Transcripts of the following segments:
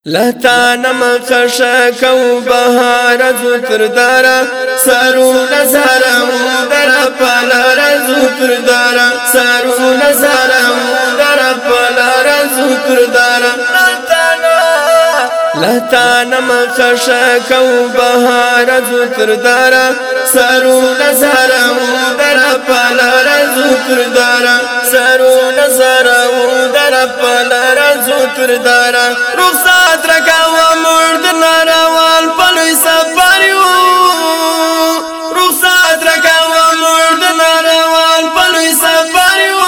لتا نمخشا کو بهار زوتر دارا سارو نزارا در پلار زوتر دارا سارو نزارا در پلار زوتر دارا لتا نمخشا کو بهار زوتر دارا سارو نزارا در پلار زوتر دارا سارو نزارا در پلار زوتر دارا رخصت رکاو مرد ناروان پلوی سفریو رخصت رکاو مرد ناروان پلوی سفریو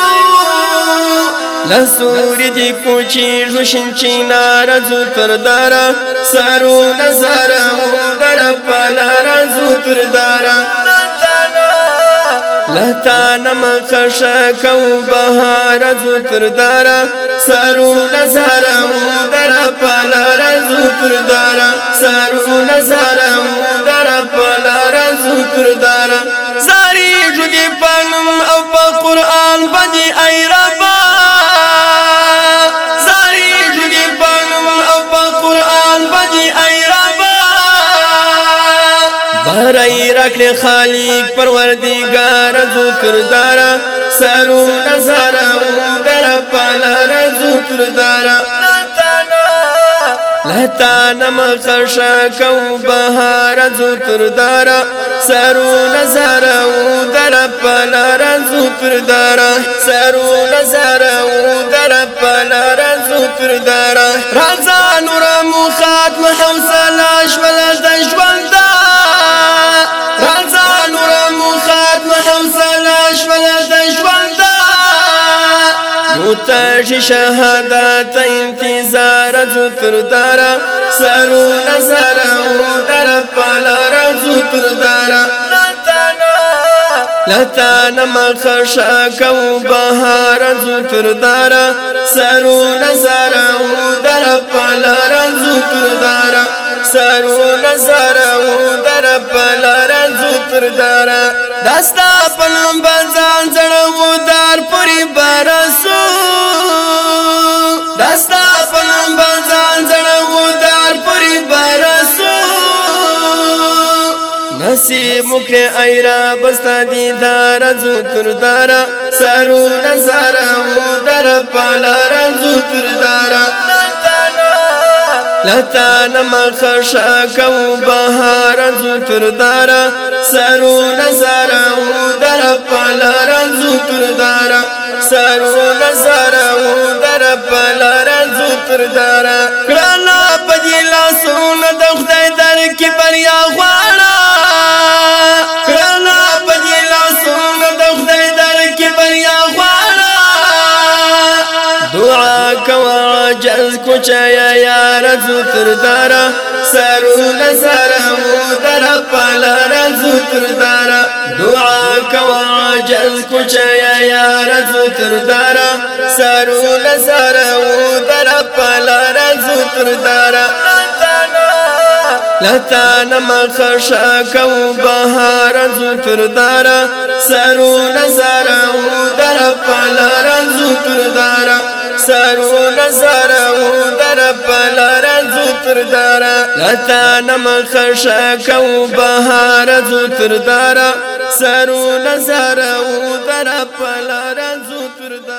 لسوری دی کوچی روشن چینار زوتر دارا سارو نزارا در پلار زوتر دارا لتا نمخشا کو بهار زوتر دارا سارو نزارا در پلار زوتر دارا سارو نزارا در پلار زوتر دارا زاری جدی پنم او پا قرآن بدی ای ربا زاری جدی پنم او پا قرآن بدی ای ربا بہرائی رکھنے خالق پروردگار زوتر دارا سارو نزارا در پلار زوتر دارا لتا نمخشا کو بهار زوتر دارا سارو نزارا در پلار زوتر دارا سارو نزارا در پلار زوتر دارا رازا نور مخات محوصلاش ولش دشواندا رازا نور مخات محوصلاش ولش دشواندا متاج شهادت انتظار زوتر دارا سارو نزارا در پلار زوتر دارا لتا نمخشا کو بهار زوتر دارا سارو نزارا در پلار زوتر دارا سارو نزارا در پلار زوتر دارا دستا پنم بازان زړو دار پوری بارسو دستا پنم بازان زړو دار پوری بارسو نصیب مکر ایرا بستا دیدار زوتر دارا سارو نزارا در پلار زوتر دارا لتا نمخشا کو بهار زوتر دارا سارو نزارا در پلار زوتر دارا سارو نزارا در پلار زوتر دارا کرانا پجیلا سون د خدای در کی بریا غواړه کرانا پجیلا سون د خدای در کی بریا غواړه دعا کوا جز کوچیا یار زوتر دارا سارو نزارا در پلار زوتر دارا دعا کوا جز کوچیا یار زوتر دارا سارو نزارا در پلار زوتر دارا لتا نمخشا کو بهار زوتر دارا سارو نزارا در پلار زوتر دارا سارو نزارا در پلار زوتر دارا لتا نمخشا کو بهار زوتر دارا سارو نزارا در پلار زوتر دارا